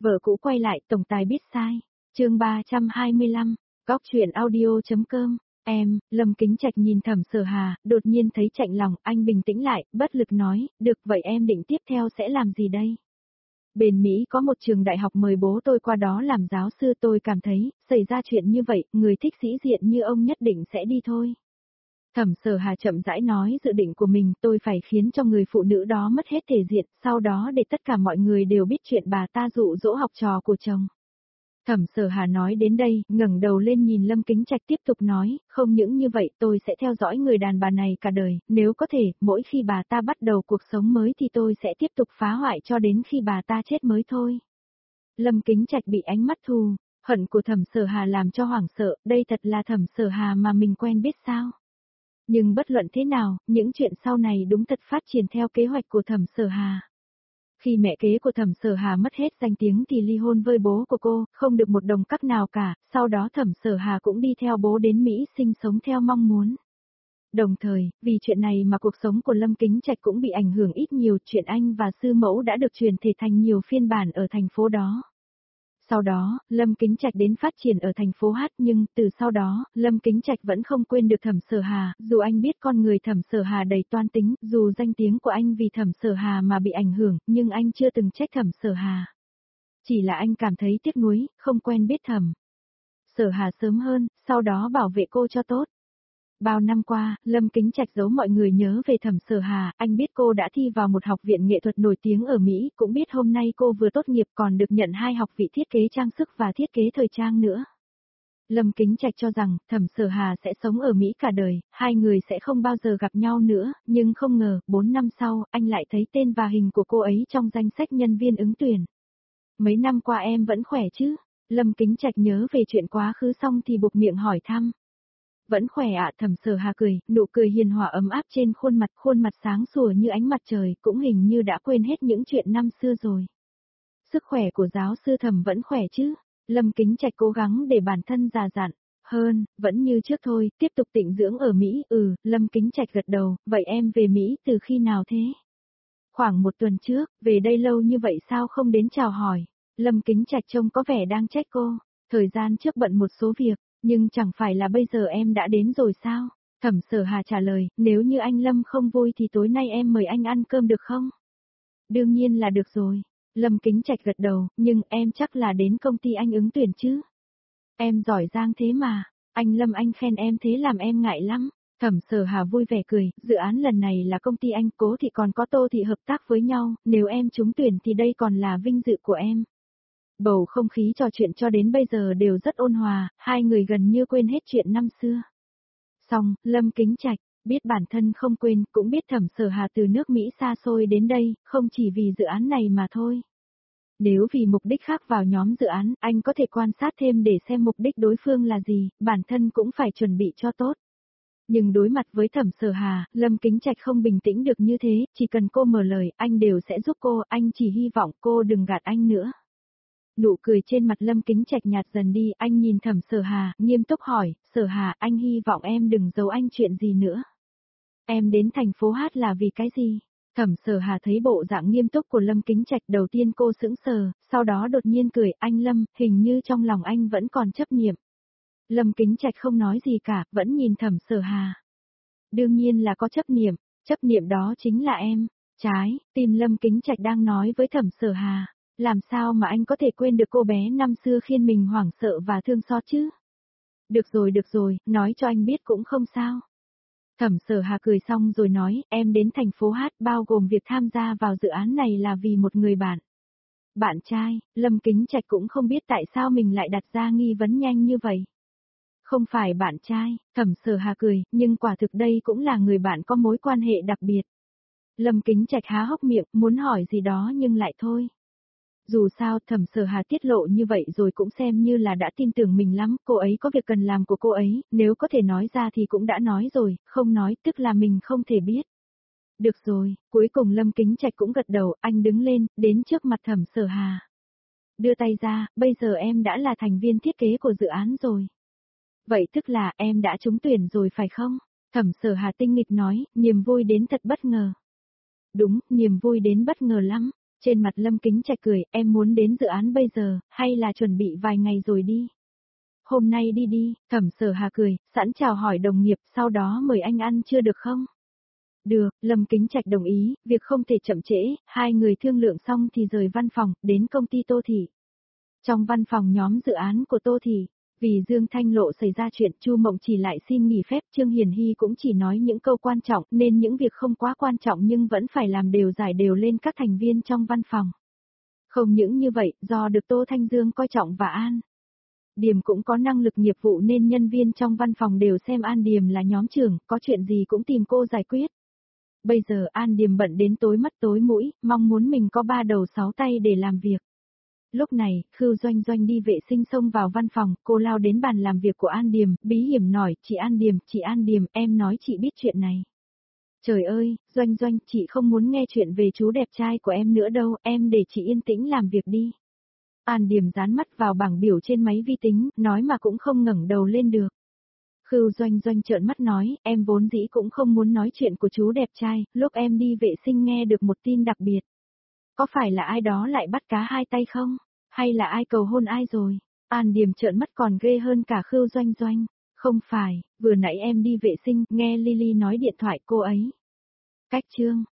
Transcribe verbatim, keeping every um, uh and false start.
Vợ cũ quay lại, tổng tài biết sai. Chương ba trăm hai mươi lăm, Góc truyện audio.com. Em, Lâm Kính Trạch nhìn Thẩm Sở Hà, đột nhiên thấy chạnh lòng, anh bình tĩnh lại, bất lực nói, được vậy em định tiếp theo sẽ làm gì đây? Bên Mỹ có một trường đại học mời bố tôi qua đó làm giáo sư, tôi cảm thấy, xảy ra chuyện như vậy, người thích sĩ diện như ông nhất định sẽ đi thôi. Thẩm Sở Hà chậm rãi nói dự định của mình, tôi phải khiến cho người phụ nữ đó mất hết thể diện, sau đó để tất cả mọi người đều biết chuyện bà ta dụ dỗ học trò của chồng. Thẩm Sở Hà nói đến đây, ngẩng đầu lên nhìn Lâm Kính Trạch tiếp tục nói, không những như vậy tôi sẽ theo dõi người đàn bà này cả đời, nếu có thể, mỗi khi bà ta bắt đầu cuộc sống mới thì tôi sẽ tiếp tục phá hoại cho đến khi bà ta chết mới thôi. Lâm Kính Trạch bị ánh mắt thù, hận của Thẩm Sở Hà làm cho hoảng sợ, đây thật là Thẩm Sở Hà mà mình quen biết sao? Nhưng bất luận thế nào, những chuyện sau này đúng thật phát triển theo kế hoạch của Thẩm Sở Hà. Khi mẹ kế của Thẩm Sở Hà mất hết danh tiếng thì ly hôn với bố của cô, không được một đồng cắc nào cả, sau đó Thẩm Sở Hà cũng đi theo bố đến Mỹ sinh sống theo mong muốn. Đồng thời, vì chuyện này mà cuộc sống của Lâm Kính Trạch cũng bị ảnh hưởng ít nhiều, chuyện anh và sư mẫu đã được truyền thể thành nhiều phiên bản ở thành phố đó. Sau đó, Lâm Kính Trạch đến phát triển ở thành phố Hát, nhưng từ sau đó, Lâm Kính Trạch vẫn không quên được Thẩm Sở Hà, dù anh biết con người Thẩm Sở Hà đầy toan tính, dù danh tiếng của anh vì Thẩm Sở Hà mà bị ảnh hưởng, nhưng anh chưa từng trách Thẩm Sở Hà. Chỉ là anh cảm thấy tiếc nuối, không quen biết Thẩm Sở Hà sớm hơn, sau đó bảo vệ cô cho tốt. Bao năm qua, Lâm Kính Trạch giấu mọi người nhớ về Thẩm Sở Hà, anh biết cô đã thi vào một học viện nghệ thuật nổi tiếng ở Mỹ, cũng biết hôm nay cô vừa tốt nghiệp còn được nhận hai học vị thiết kế trang sức và thiết kế thời trang nữa. Lâm Kính Trạch cho rằng, Thẩm Sở Hà sẽ sống ở Mỹ cả đời, hai người sẽ không bao giờ gặp nhau nữa, nhưng không ngờ, bốn năm sau, anh lại thấy tên và hình của cô ấy trong danh sách nhân viên ứng tuyển. Mấy năm qua em vẫn khỏe chứ? Lâm Kính Trạch nhớ về chuyện quá khứ xong thì buộc miệng hỏi thăm. Vẫn khỏe ạ, Thẩm Sở Hà cười, nụ cười hiền hòa ấm áp trên khuôn mặt, khuôn mặt sáng sủa như ánh mặt trời, cũng hình như đã quên hết những chuyện năm xưa rồi. Sức khỏe của giáo sư Thẩm vẫn khỏe chứ? Lâm Kính Trạch cố gắng để bản thân già dặn, hơn, vẫn như trước thôi, tiếp tục tịnh dưỡng ở Mỹ, ừ, Lâm Kính Trạch gật đầu, vậy em về Mỹ từ khi nào thế? Khoảng một tuần trước, về đây lâu như vậy sao không đến chào hỏi? Lâm Kính Trạch trông có vẻ đang trách cô, thời gian trước bận một số việc. Nhưng chẳng phải là bây giờ em đã đến rồi sao? Thẩm Sở Hà trả lời, nếu như anh Lâm không vui thì tối nay em mời anh ăn cơm được không? Đương nhiên là được rồi. Lâm Kính Trạch gật đầu, nhưng em chắc là đến công ty anh ứng tuyển chứ? Em giỏi giang thế mà, anh Lâm anh khen em thế làm em ngại lắm. Thẩm Sở Hà vui vẻ cười, dự án lần này là công ty anh, Cố thì còn có Tô thì hợp tác với nhau, nếu em trúng tuyển thì đây còn là vinh dự của em. Bầu không khí trò chuyện cho đến bây giờ đều rất ôn hòa, hai người gần như quên hết chuyện năm xưa. Xong, Lâm Kính Trạch, biết bản thân không quên, cũng biết Thẩm Sở Hà từ nước Mỹ xa xôi đến đây, không chỉ vì dự án này mà thôi. Nếu vì mục đích khác vào nhóm dự án, anh có thể quan sát thêm để xem mục đích đối phương là gì, bản thân cũng phải chuẩn bị cho tốt. Nhưng đối mặt với Thẩm Sở Hà, Lâm Kính Trạch không bình tĩnh được như thế, chỉ cần cô mở lời, anh đều sẽ giúp cô, anh chỉ hy vọng cô đừng gạt anh nữa. Nụ cười trên mặt Lâm Kính Trạch nhạt dần đi, anh nhìn Thẩm Sở Hà, nghiêm túc hỏi, Sở Hà, anh hy vọng em đừng giấu anh chuyện gì nữa. Em đến thành phố Hát là vì cái gì? Thẩm Sở Hà thấy bộ dạng nghiêm túc của Lâm Kính Trạch, đầu tiên cô sững sờ, sau đó đột nhiên cười, anh Lâm, hình như trong lòng anh vẫn còn chấp niệm. Lâm Kính Trạch không nói gì cả, vẫn nhìn Thẩm Sở Hà. Đương nhiên là có chấp niệm, chấp niệm đó chính là em. Trái, tim Lâm Kính Trạch đang nói với Thẩm Sở Hà. Làm sao mà anh có thể quên được cô bé năm xưa khiến mình hoảng sợ và thương xót chứ? Được rồi được rồi, nói cho anh biết cũng không sao. Thẩm Sở Hà cười xong rồi nói, em đến thành phố Hát bao gồm việc tham gia vào dự án này là vì một người bạn. Bạn trai, Lâm Kính Trạch cũng không biết tại sao mình lại đặt ra nghi vấn nhanh như vậy. Không phải bạn trai, Thẩm Sở Hà cười, nhưng quả thực đây cũng là người bạn có mối quan hệ đặc biệt. Lâm Kính Trạch há hốc miệng, muốn hỏi gì đó nhưng lại thôi. Dù sao, Thẩm Sở Hà tiết lộ như vậy rồi cũng xem như là đã tin tưởng mình lắm, cô ấy có việc cần làm của cô ấy, nếu có thể nói ra thì cũng đã nói rồi, không nói tức là mình không thể biết. Được rồi, cuối cùng Lâm Kính Trạch cũng gật đầu, anh đứng lên, đến trước mặt Thẩm Sở Hà. Đưa tay ra, bây giờ em đã là thành viên thiết kế của dự án rồi. Vậy tức là em đã trúng tuyển rồi phải không? Thẩm Sở Hà tinh nghịch nói, niềm vui đến thật bất ngờ. Đúng, niềm vui đến bất ngờ lắm. Trên mặt Lâm Kính Trạch cười, em muốn đến dự án bây giờ, hay là chuẩn bị vài ngày rồi đi? Hôm nay đi đi, Thẩm Sở Hà cười, sẵn chào hỏi đồng nghiệp, sau đó mời anh ăn trưa được không? Được, Lâm Kính Trạch đồng ý, việc không thể chậm trễ, hai người thương lượng xong thì rời văn phòng, đến công ty Tô Thị. Trong văn phòng nhóm dự án của Tô Thị, vì Dương Thanh Lộ xảy ra chuyện, Chu Mộng chỉ lại xin nghỉ phép, Trương Hiền Hy cũng chỉ nói những câu quan trọng, nên những việc không quá quan trọng nhưng vẫn phải làm đều giải đều lên các thành viên trong văn phòng. Không những như vậy, do được Tô Thanh Dương coi trọng và An Điềm cũng có năng lực nghiệp vụ nên nhân viên trong văn phòng đều xem An Điềm là nhóm trưởng, có chuyện gì cũng tìm cô giải quyết. Bây giờ An Điềm bận đến tối mắt tối mũi, mong muốn mình có ba đầu sáu tay để làm việc. Lúc này, Khưu Doanh Doanh đi vệ sinh xông vào văn phòng, cô lao đến bàn làm việc của An Điềm, bí hiểm nói, chị An Điềm, chị An Điềm, em nói chị biết chuyện này. Trời ơi, Doanh Doanh, chị không muốn nghe chuyện về chú đẹp trai của em nữa đâu, em để chị yên tĩnh làm việc đi. An Điềm dán mắt vào bảng biểu trên máy vi tính, nói mà cũng không ngẩng đầu lên được. Khưu Doanh Doanh trợn mắt nói, em vốn dĩ cũng không muốn nói chuyện của chú đẹp trai, lúc em đi vệ sinh nghe được một tin đặc biệt. Có phải là ai đó lại bắt cá hai tay không? Hay là ai cầu hôn ai rồi? An Điềm trợn mắt còn ghê hơn cả Khưu Doanh Doanh. Không phải, vừa nãy em đi vệ sinh, nghe Lily nói điện thoại cô ấy. Cách chương.